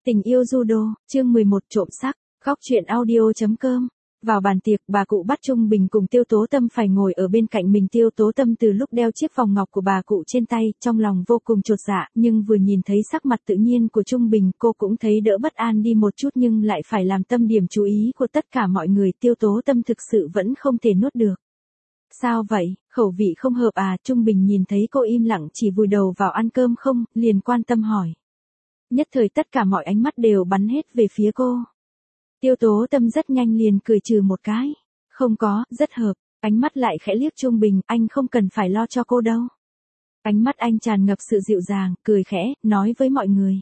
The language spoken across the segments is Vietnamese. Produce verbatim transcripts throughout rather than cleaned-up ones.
Tình yêu judo, chương mười một trộm sắc, góc truyện audio.com. Vào bàn tiệc, bà cụ bắt Trung Bình cùng Tiêu Tố Tâm phải ngồi ở bên cạnh mình. Tiêu Tố Tâm từ lúc đeo chiếc vòng ngọc của bà cụ trên tay, trong lòng vô cùng chột dạ, nhưng vừa nhìn thấy sắc mặt tự nhiên của Trung Bình, cô cũng thấy đỡ bất an đi một chút, nhưng lại phải làm tâm điểm chú ý của tất cả mọi người. Tiêu Tố Tâm thực sự vẫn không thể nuốt được. Sao vậy, khẩu vị không hợp à? Trung Bình nhìn thấy cô im lặng chỉ vùi đầu vào ăn cơm không, liền quan tâm hỏi. Nhất thời tất cả mọi ánh mắt đều bắn hết về phía cô. Tiêu Tố Tâm rất nhanh liền cười trừ một cái. Không có, rất hợp. Ánh mắt lại khẽ liếc Trung Bình, anh không cần phải lo cho cô đâu. Ánh mắt anh tràn ngập sự dịu dàng, cười khẽ, nói với mọi người.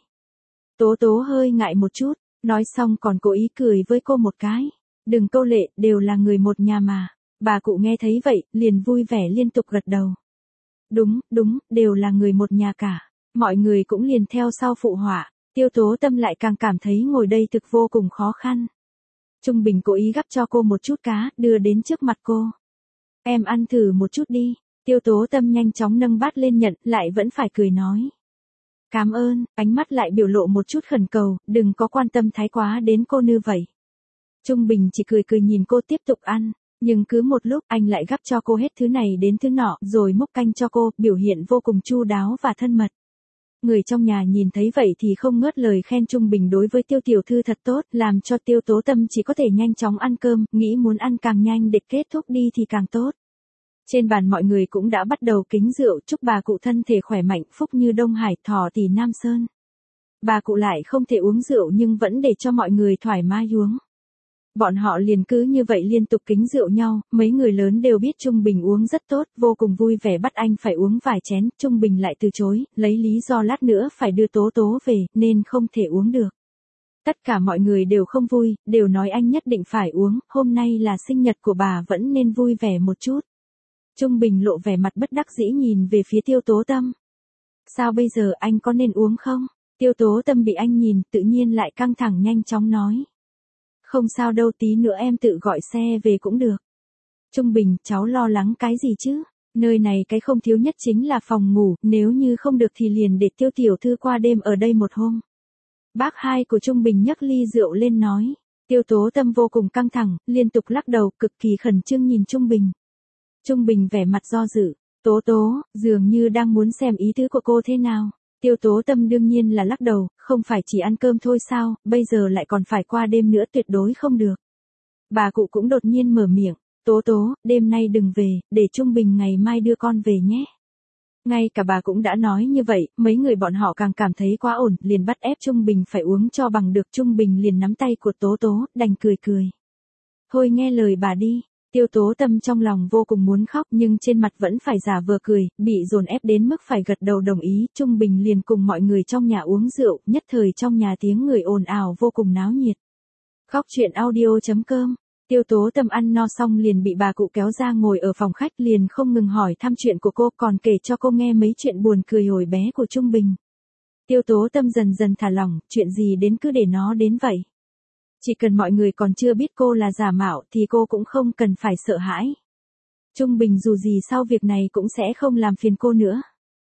Tố Tố hơi ngại một chút, nói xong còn cố ý cười với cô một cái. Đừng câu lệ, đều là người một nhà mà. Bà cụ nghe thấy vậy, liền vui vẻ liên tục gật đầu. Đúng, đúng, đều là người một nhà cả. Mọi người cũng liền theo sau phụ họa. Tiêu Tố Tâm lại càng cảm thấy ngồi đây thực vô cùng khó khăn. Trung Bình cố ý gắp cho cô một chút cá, đưa đến trước mặt cô. Em ăn thử một chút đi. Tiêu Tố Tâm nhanh chóng nâng bát lên nhận, lại vẫn phải cười nói. Cảm ơn, ánh mắt lại biểu lộ một chút khẩn cầu, đừng có quan tâm thái quá đến cô như vậy. Trung Bình chỉ cười cười nhìn cô tiếp tục ăn, nhưng cứ một lúc anh lại gắp cho cô hết thứ này đến thứ nọ, rồi múc canh cho cô, biểu hiện vô cùng chu đáo và thân mật. Người trong nhà nhìn thấy vậy thì không ngớt lời khen Trung Bình đối với Tiêu tiểu thư thật tốt, làm cho Tiêu Tố Tâm chỉ có thể nhanh chóng ăn cơm, nghĩ muốn ăn càng nhanh để kết thúc đi thì càng tốt. Trên bàn mọi người cũng đã bắt đầu kính rượu, chúc bà cụ thân thể khỏe mạnh, phúc như Đông Hải, thọ tỷ Nam Sơn. Bà cụ lại không thể uống rượu nhưng vẫn để cho mọi người thoải mái uống. Bọn họ liền cứ như vậy liên tục kính rượu nhau, mấy người lớn đều biết Trung Bình uống rất tốt, vô cùng vui vẻ bắt anh phải uống vài chén, Trung Bình lại từ chối, lấy lý do lát nữa phải đưa Tố Tố về, nên không thể uống được. Tất cả mọi người đều không vui, đều nói anh nhất định phải uống, hôm nay là sinh nhật của bà vẫn nên vui vẻ một chút. Trung Bình lộ vẻ mặt bất đắc dĩ nhìn về phía Tiêu Tố Tâm. Sao bây giờ anh có nên uống không? Tiêu Tố Tâm bị anh nhìn, tự nhiên lại căng thẳng nhanh chóng nói. Không sao đâu, tí nữa em tự gọi xe về cũng được. Trung Bình, cháu lo lắng cái gì chứ? Nơi này cái không thiếu nhất chính là phòng ngủ, nếu như không được thì liền để Tiêu tiểu thư qua đêm ở đây một hôm. Bác hai của Trung Bình nhấc ly rượu lên nói. Tiêu Tố Tâm vô cùng căng thẳng, liên tục lắc đầu, cực kỳ khẩn trương nhìn Trung Bình. Trung Bình vẻ mặt do dự. Tố Tố, dường như đang muốn xem ý tứ của cô thế nào. Tiêu Tố Tâm đương nhiên là lắc đầu, không phải chỉ ăn cơm thôi sao, bây giờ lại còn phải qua đêm nữa, tuyệt đối không được. Bà cụ cũng đột nhiên mở miệng, Tố Tố, đêm nay đừng về, để Trung Bình ngày mai đưa con về nhé. Ngay cả bà cũng đã nói như vậy, mấy người bọn họ càng cảm thấy quá ổn, liền bắt ép Trung Bình phải uống cho bằng được. Trung Bình liền nắm tay của Tố Tố, đành cười cười. Thôi nghe lời bà đi. Tiêu Tố Tâm trong lòng vô cùng muốn khóc nhưng trên mặt vẫn phải giả vờ cười, bị dồn ép đến mức phải gật đầu đồng ý. Trung Bình liền cùng mọi người trong nhà uống rượu, nhất thời trong nhà tiếng người ồn ào vô cùng náo nhiệt. Góc truyện audio.com. Tiêu Tố Tâm ăn no xong liền bị bà cụ kéo ra ngồi ở phòng khách, liền không ngừng hỏi thăm chuyện của cô, còn kể cho cô nghe mấy chuyện buồn cười hồi bé của Trung Bình. Tiêu Tố Tâm dần dần thả lỏng, chuyện gì đến cứ để nó đến vậy. Chỉ cần mọi người còn chưa biết cô là giả mạo thì cô cũng không cần phải sợ hãi. Trung Bình dù gì sau việc này cũng sẽ không làm phiền cô nữa.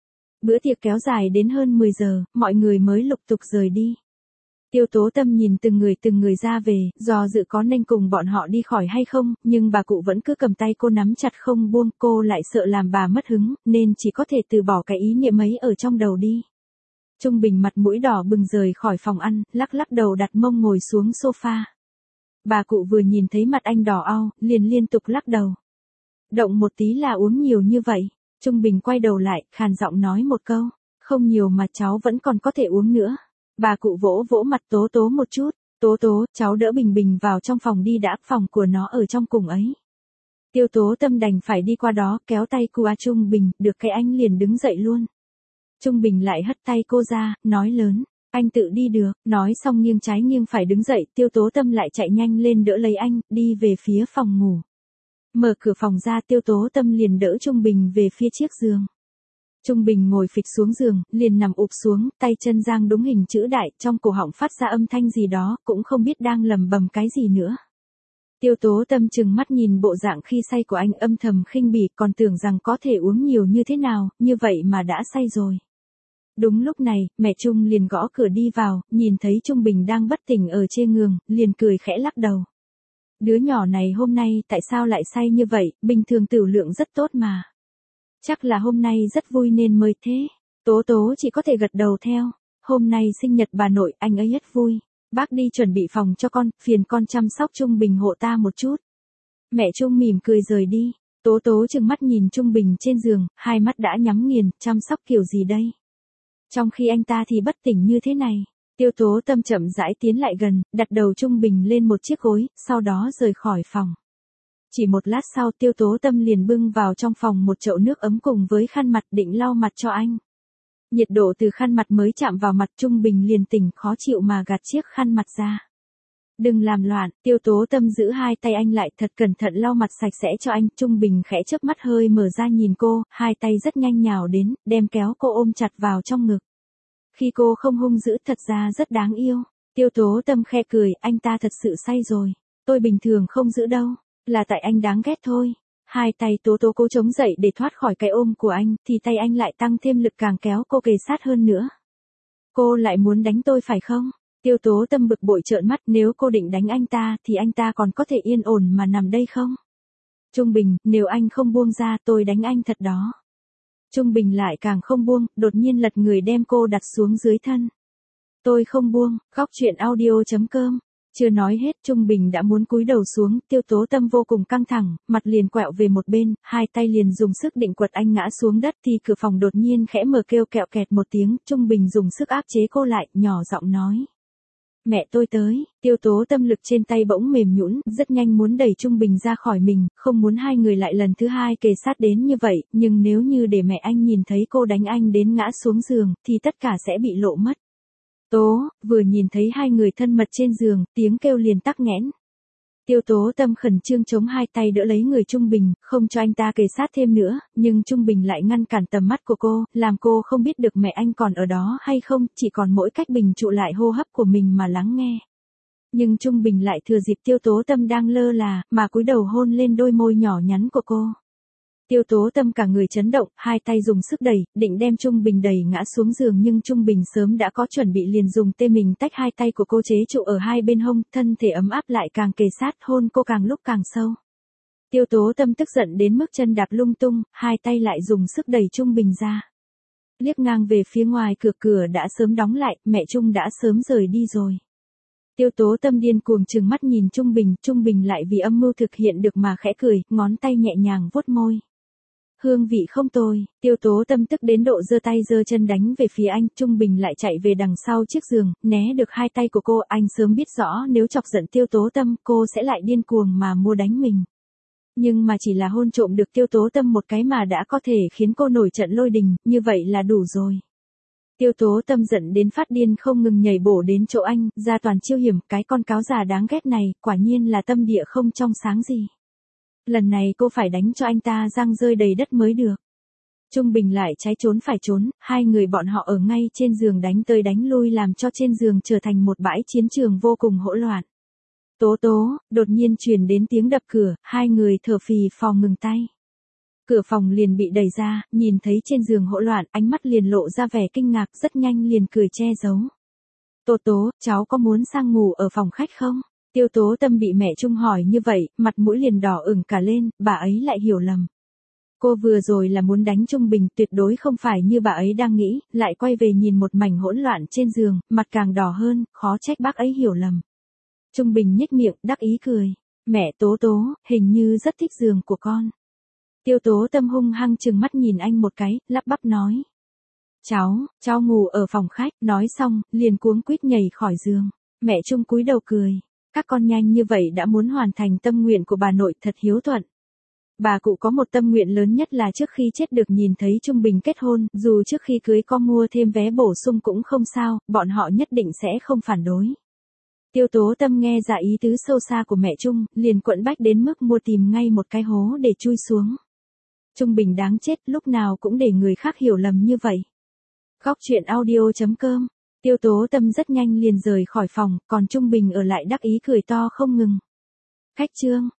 Bữa tiệc kéo dài đến hơn mười giờ, mọi người mới lục tục rời đi. Tiêu Tố Tâm nhìn từng người từng người ra về, do dự có nên cùng bọn họ đi khỏi hay không, nhưng bà cụ vẫn cứ cầm tay cô nắm chặt không buông, cô lại sợ làm bà mất hứng, nên chỉ có thể từ bỏ cái ý niệm ấy ở trong đầu đi. Trung Bình mặt mũi đỏ bừng rời khỏi phòng ăn, lắc lắc đầu đặt mông ngồi xuống sofa. Bà cụ vừa nhìn thấy mặt anh đỏ au, liền liên tục lắc đầu. Động một tí là uống nhiều như vậy. Trung Bình quay đầu lại, khàn giọng nói một câu. Không nhiều mà cháu vẫn còn có thể uống nữa. Bà cụ vỗ vỗ mặt Tố Tố một chút. Tố Tố, cháu đỡ Bình Bình vào trong phòng đi đã, phòng của nó ở trong cùng ấy. Tiêu Tố Tâm đành phải đi qua đó, kéo tay của Trung Bình, được cái anh liền đứng dậy luôn. Trung Bình lại hất tay cô ra, nói lớn, anh tự đi được, nói xong nghiêng trái nghiêng phải đứng dậy, Tiêu Tố Tâm lại chạy nhanh lên đỡ lấy anh, đi về phía phòng ngủ. Mở cửa phòng ra, Tiêu Tố Tâm liền đỡ Trung Bình về phía chiếc giường. Trung Bình ngồi phịch xuống giường, liền nằm ụp xuống, tay chân giang đúng hình chữ đại, trong cổ họng phát ra âm thanh gì đó, cũng không biết đang lầm bầm cái gì nữa. Tiêu Tố Tâm chừng mắt nhìn bộ dạng khi say của anh, âm thầm khinh bỉ, còn tưởng rằng có thể uống nhiều như thế nào, như vậy mà đã say rồi. Đúng lúc này, mẹ Trung liền gõ cửa đi vào, nhìn thấy Trung Bình đang bất tỉnh ở trên giường, liền cười khẽ lắc đầu. Đứa nhỏ này hôm nay tại sao lại say như vậy, bình thường tửu lượng rất tốt mà. Chắc là hôm nay rất vui nên mới thế. Tố Tố chỉ có thể gật đầu theo. Hôm nay sinh nhật bà nội, anh ấy rất vui. Bác đi chuẩn bị phòng cho con, phiền con chăm sóc Trung Bình hộ ta một chút. Mẹ Trung mỉm cười rời đi. Tố Tố trừng mắt nhìn Trung Bình trên giường, hai mắt đã nhắm nghiền, chăm sóc kiểu gì đây? Trong khi anh ta thì bất tỉnh như thế này. Tiêu Tố Tâm chậm rãi tiến lại gần, đặt đầu Trung Bình lên một chiếc gối, sau đó rời khỏi phòng. Chỉ một lát sau Tiêu Tố Tâm liền bưng vào trong phòng một chậu nước ấm cùng với khăn mặt định lau mặt cho anh. Nhiệt độ từ khăn mặt mới chạm vào mặt Trung Bình liền tỉnh khó chịu mà gạt chiếc khăn mặt ra. Đừng làm loạn, Tiêu Tố Tâm giữ hai tay anh lại thật cẩn thận lau mặt sạch sẽ cho anh. Trung Bình khẽ chớp mắt hơi mở ra nhìn cô, hai tay rất nhanh nhào đến, đem kéo cô ôm chặt vào trong ngực. Khi cô không hung dữ thật ra rất đáng yêu. Tiêu Tố Tâm khe cười, anh ta thật sự say rồi. Tôi bình thường không giữ đâu, là tại anh đáng ghét thôi. Hai tay Tố Tố cố chống dậy để thoát khỏi cái ôm của anh, thì tay anh lại tăng thêm lực càng kéo cô kề sát hơn nữa. Cô lại muốn đánh tôi phải không? Tiêu Tố Tâm bực bội trợn mắt, nếu cô định đánh anh ta thì anh ta còn có thể yên ổn mà nằm đây không? Trung Bình, nếu anh không buông ra tôi đánh anh thật đó. Trung Bình lại càng không buông, đột nhiên lật người đem cô đặt xuống dưới thân. Tôi không buông, góc truyện audio chấm com. Chưa nói hết Trung Bình đã muốn cúi đầu xuống, Tiêu Tố Tâm vô cùng căng thẳng, mặt liền quẹo về một bên, hai tay liền dùng sức định quật anh ngã xuống đất thì cửa phòng đột nhiên khẽ mở kêu kẹo kẹt một tiếng, Trung Bình dùng sức áp chế cô lại, nhỏ giọng nói. Mẹ tôi tới. Tiêu Tố Tâm lực trên tay bỗng mềm nhũn, rất nhanh muốn đẩy Trung Bình ra khỏi mình, không muốn hai người lại lần thứ hai kề sát đến như vậy, nhưng nếu như để mẹ anh nhìn thấy cô đánh anh đến ngã xuống giường, thì tất cả sẽ bị lộ mất. Tố, vừa nhìn thấy hai người thân mật trên giường, tiếng kêu liền tắc nghẽn. Tiêu Tố Tâm khẩn trương chống hai tay đỡ lấy người Trung Bình, không cho anh ta kề sát thêm nữa, nhưng Trung Bình lại ngăn cản tầm mắt của cô, làm cô không biết được mẹ anh còn ở đó hay không, chỉ còn mỗi cách bình trụ lại hô hấp của mình mà lắng nghe. Nhưng Trung Bình lại thừa dịp Tiêu Tố Tâm đang lơ là, mà cúi đầu hôn lên đôi môi nhỏ nhắn của cô. Tiêu Tố Tâm cả người chấn động, hai tay dùng sức đẩy, định đem Trung Bình đẩy ngã xuống giường nhưng Trung Bình sớm đã có chuẩn bị liền dùng tê mình tách hai tay của cô chế trụ ở hai bên hông, thân thể ấm áp lại càng kề sát, hôn cô càng lúc càng sâu. Tiêu Tố Tâm tức giận đến mức chân đạp lung tung, hai tay lại dùng sức đẩy Trung Bình ra. Liếc ngang về phía ngoài cửa, cửa đã sớm đóng lại, mẹ Trung đã sớm rời đi rồi. Tiêu Tố Tâm điên cuồng trừng mắt nhìn Trung Bình, Trung Bình lại vì âm mưu thực hiện được mà khẽ cười, ngón tay nhẹ nhàng vuốt môi. Hương vị không tồi. Tiêu Tố Tâm tức đến độ giơ tay giơ chân đánh về phía anh, Trung Bình lại chạy về đằng sau chiếc giường, né được hai tay của cô, anh sớm biết rõ nếu chọc giận Tiêu Tố Tâm, cô sẽ lại điên cuồng mà mua đánh mình. Nhưng mà chỉ là hôn trộm được Tiêu Tố Tâm một cái mà đã có thể khiến cô nổi trận lôi đình, như vậy là đủ rồi. Tiêu Tố Tâm giận đến phát điên không ngừng nhảy bổ đến chỗ anh, ra toàn chiêu hiểm, cái con cáo già đáng ghét này, quả nhiên là tâm địa không trong sáng gì. Lần này cô phải đánh cho anh ta răng rơi đầy đất mới được. Trung Bình lại trái trốn phải trốn, hai người bọn họ ở ngay trên giường đánh tới đánh lui làm cho trên giường trở thành một bãi chiến trường vô cùng hỗn loạn. Tố Tố, đột nhiên truyền đến tiếng đập cửa, hai người thở phì phò ngừng tay. Cửa phòng liền bị đẩy ra, nhìn thấy trên giường hỗn loạn, ánh mắt liền lộ ra vẻ kinh ngạc, rất nhanh liền cười che giấu. Tố Tố, cháu có muốn sang ngủ ở phòng khách không? Tiêu Tố Tâm bị mẹ Trung hỏi như vậy, mặt mũi liền đỏ ửng cả lên, bà ấy lại hiểu lầm. Cô vừa rồi là muốn đánh Trung Bình, tuyệt đối không phải như bà ấy đang nghĩ, lại quay về nhìn một mảnh hỗn loạn trên giường, mặt càng đỏ hơn, khó trách bác ấy hiểu lầm. Trung Bình nhếch miệng, đắc ý cười. Mẹ Tố Tố, hình như rất thích giường của con. Tiêu Tố Tâm hung hăng trừng mắt nhìn anh một cái, lắp bắp nói. Cháu, cháu ngủ ở phòng khách, nói xong, liền cuống quýt nhảy khỏi giường. Mẹ Trung cúi đầu cười. Các con nhanh như vậy đã muốn hoàn thành tâm nguyện của bà nội, thật hiếu thuận. Bà cụ có một tâm nguyện lớn nhất là trước khi chết được nhìn thấy Trung Bình kết hôn, dù trước khi cưới có mua thêm vé bổ sung cũng không sao, bọn họ nhất định sẽ không phản đối. Tiêu Tố Tâm nghe ra ý tứ sâu xa của mẹ Trung, liền quẫn bách đến mức mua tìm ngay một cái hố để chui xuống. Trung Bình đáng chết, lúc nào cũng để người khác hiểu lầm như vậy. Góc truyện audio chấm com. Tiêu Tố Tâm rất nhanh liền rời khỏi phòng, còn Trung Bình ở lại đắc ý cười to không ngừng. Khách chương.